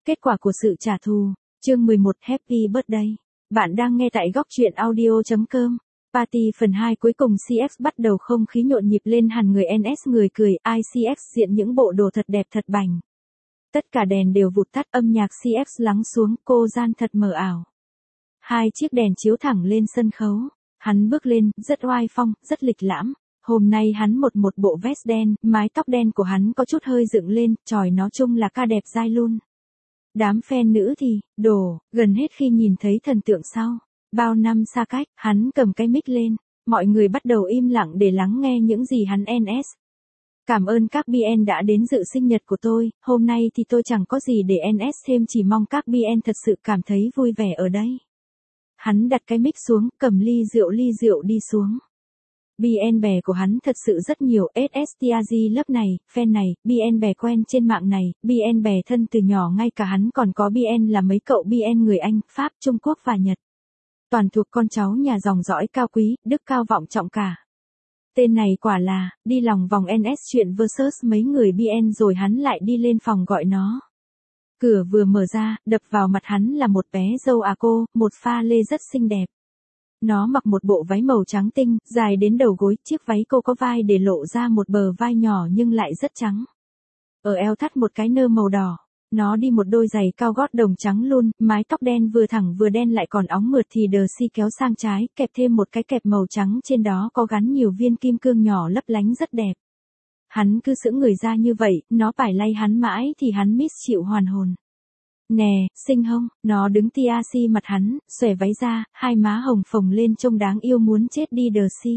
Kết quả của sự trả thù. Chương 11 Happy Birthday. Bạn đang nghe tại góc truyện audio.com. Party phần 2 cuối cùng CX bắt đầu không khí nhộn nhịp lên hẳn người NS người cười, ICX diện những bộ đồ thật đẹp thật bảnh. Tất cả đèn đều vụt tắt, âm nhạc CX lắng xuống, cô gian thật mờ ảo. Hai chiếc đèn chiếu thẳng lên sân khấu. Hắn bước lên, rất oai phong, rất lịch lãm. Hôm nay hắn một bộ vest đen, mái tóc đen của hắn có chút hơi dựng lên, chòi nó chung là ca đẹp dai luôn. Đám fan nữ thì, gần hết khi nhìn thấy thần tượng sau. Bao năm xa cách, hắn cầm cái mic lên. Mọi người bắt đầu im lặng để lắng nghe những gì hắn NS. Cảm ơn các BN đã đến dự sinh nhật của tôi, hôm nay thì tôi chẳng có gì để NS thêm, chỉ mong các BN thật sự cảm thấy vui vẻ ở đây. Hắn đặt cái mic xuống, cầm ly rượu đi xuống. BN bè của hắn thật sự rất nhiều, SSTAG lớp này, fan này, BN bè quen trên mạng này, BN bè thân từ nhỏ, ngay cả hắn còn có BN là mấy cậu BN người Anh, Pháp, Trung Quốc và Nhật. Toàn thuộc con cháu nhà dòng dõi cao quý, đức cao vọng trọng cả. Tên này quả là, đi lòng vòng NS chuyện versus mấy người BN rồi hắn lại đi lên phòng gọi nó. Cửa vừa mở ra, đập vào mặt hắn là một bé dâu cô, một pha lê rất xinh đẹp. Nó mặc một bộ váy màu trắng tinh, dài đến đầu gối, chiếc váy cô có vai để lộ ra một bờ vai nhỏ nhưng lại rất trắng. Ở eo thắt một cái nơ màu đỏ. Nó đi một đôi giày cao gót đồng trắng luôn, mái tóc đen vừa thẳng vừa đen lại còn óng mượt thì đờ si kéo sang trái, kẹp thêm một cái kẹp màu trắng, trên đó có gắn nhiều viên kim cương nhỏ lấp lánh rất đẹp. Hắn cứ sững người ra như vậy, nó phải lay hắn mãi thì hắn miss chịu hoàn hồn. Nè, xinh hông, nó đứng tia si mặt hắn, xòe váy ra, hai má hồng phồng lên trông đáng yêu muốn chết đi đờ si.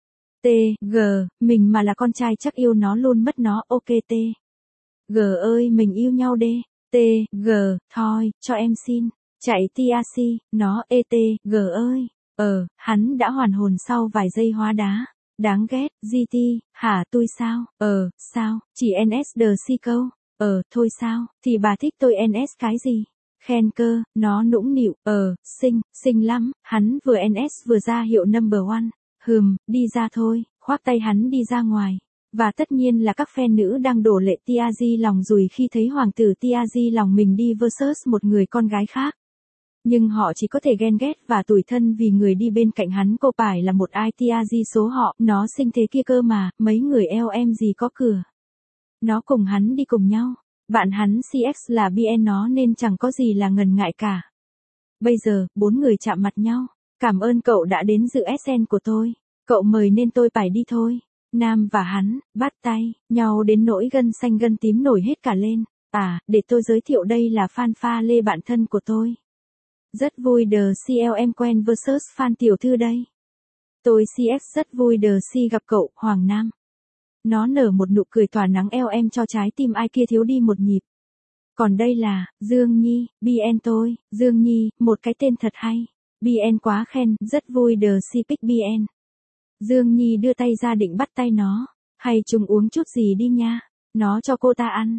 Mình mà là con trai chắc yêu nó luôn mất nó, ok ơi mình yêu nhau đê. Thôi, cho em xin. Chạy tia nó ơi. Hắn đã hoàn hồn sau vài giây hóa đá. Đáng ghét, GT, hả tôi sao? Sao, chỉ NS đờ si câu. Thôi sao, thì bà thích tôi NS cái gì? Khen cơ, nó nũng nịu, xinh lắm, hắn vừa NS vừa ra hiệu number one. Đi ra thôi, khoác tay hắn đi ra ngoài. Và tất nhiên là các fan nữ đang đổ lệ Tiazi lòng rùi khi thấy hoàng tử Tiazi lòng mình đi versus một người con gái khác. Nhưng họ chỉ có thể ghen ghét và tủi thân vì người đi bên cạnh hắn cô phải là một ai Tiazi số họ, nó xinh thế kia cơ mà, mấy người em gì có cửa. Nó cùng hắn đi cùng nhau, bạn hắn CX là BN nó nên chẳng có gì là ngần ngại cả. Bây giờ, 4 người chạm mặt nhau, cảm ơn cậu đã đến dự SN của tôi, cậu mời nên tôi phải đi thôi. Nam và hắn, bắt tay, nhau đến nỗi gân xanh gân tím nổi hết cả lên. Để tôi giới thiệu đây là Phan Pha Lê bạn thân của tôi. Rất vui đờ CLM quen versus Phan tiểu thư đây. Tôi CX rất vui đờ si gặp cậu, Hoàng Nam. Nó nở một nụ cười tỏa nắng em cho trái tim ai kia thiếu đi một nhịp. Còn đây là, Dương Nhi, BN tôi, Dương Nhi, một cái tên thật hay. BN quá khen, rất vui đờ si pick BN. Dương Nhi đưa tay ra định bắt tay nó. Hay chúng uống chút gì đi nha. Nó cho cô ta ăn.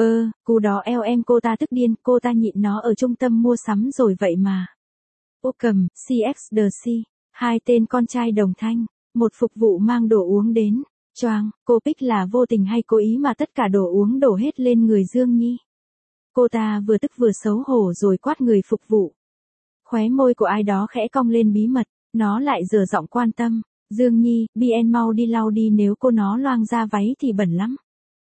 Cú đó em cô ta tức điên, cô ta nhịn nó ở trung tâm mua sắm rồi vậy mà. Cầm, CX The C. Hai tên con trai đồng thanh. Một phục vụ mang đồ uống đến. Choang, cô Pick là vô tình hay cố ý mà tất cả đồ uống đổ hết lên người Dương Nhi. Cô ta vừa tức vừa xấu hổ rồi quát người phục vụ. Khóe môi của ai đó khẽ cong lên bí mật. Nó lại dở giọng quan tâm. Dương Nhi, BN mau đi lau đi nếu cô nó loang ra váy thì bẩn lắm.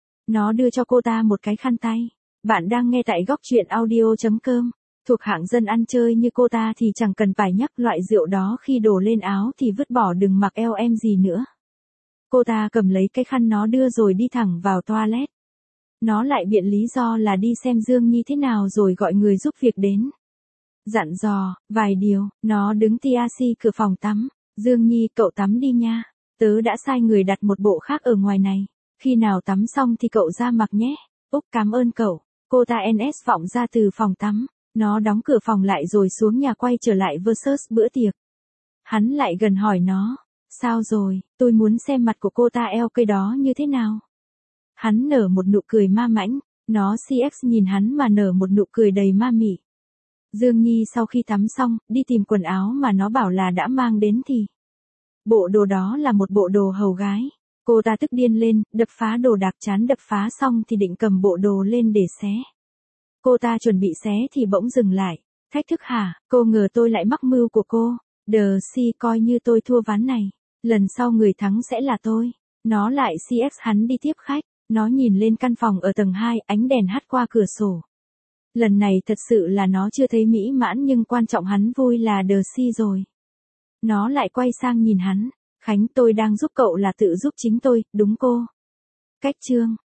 Nó đưa cho cô ta một cái khăn tay. Bạn đang nghe tại góc truyện audio.com. Thuộc hạng dân ăn chơi như cô ta thì chẳng cần phải nhắc loại rượu đó khi đổ lên áo thì vứt bỏ đừng mặc em gì nữa. Cô ta cầm lấy cái khăn nó đưa rồi đi thẳng vào toilet. Nó lại biện lý do là đi xem Dương Nhi thế nào rồi gọi người giúp việc đến. Dặn dò, vài điều, nó đứng tia cửa phòng tắm. Dương Nhi, cậu tắm đi nha. Tớ đã sai người đặt một bộ khác ở ngoài này. Khi nào tắm xong thì cậu ra mặc nhé. Cảm ơn cậu. Cô ta NS vọng ra từ phòng tắm. Nó đóng cửa phòng lại rồi xuống nhà quay trở lại versus bữa tiệc. Hắn lại gần hỏi nó. Sao rồi, tôi muốn xem mặt của cô ta cây đó như thế nào. Hắn nở một nụ cười ma mãnh. Nó CX nhìn hắn mà nở một nụ cười đầy ma mị. Dương Nhi sau khi tắm xong, đi tìm quần áo mà nó bảo là đã mang đến thì. Bộ đồ đó là một bộ đồ hầu gái. Cô ta tức điên lên, đập phá đồ đạc chán đập phá xong thì định cầm bộ đồ lên để xé. Cô ta chuẩn bị xé thì bỗng dừng lại. Thách thức hả, cô ngờ tôi lại mắc mưu của cô. Si coi như tôi thua ván này. Lần sau người thắng sẽ là tôi. Nó lại CX hắn đi tiếp khách. Nó nhìn lên căn phòng ở tầng 2, ánh đèn hắt qua cửa sổ. Lần này thật sự là nó chưa thấy mỹ mãn nhưng quan trọng hắn vui là Si rồi. Nó lại quay sang nhìn hắn. Khánh, tôi đang giúp cậu là tự giúp chính tôi, đúng cô? Cách chương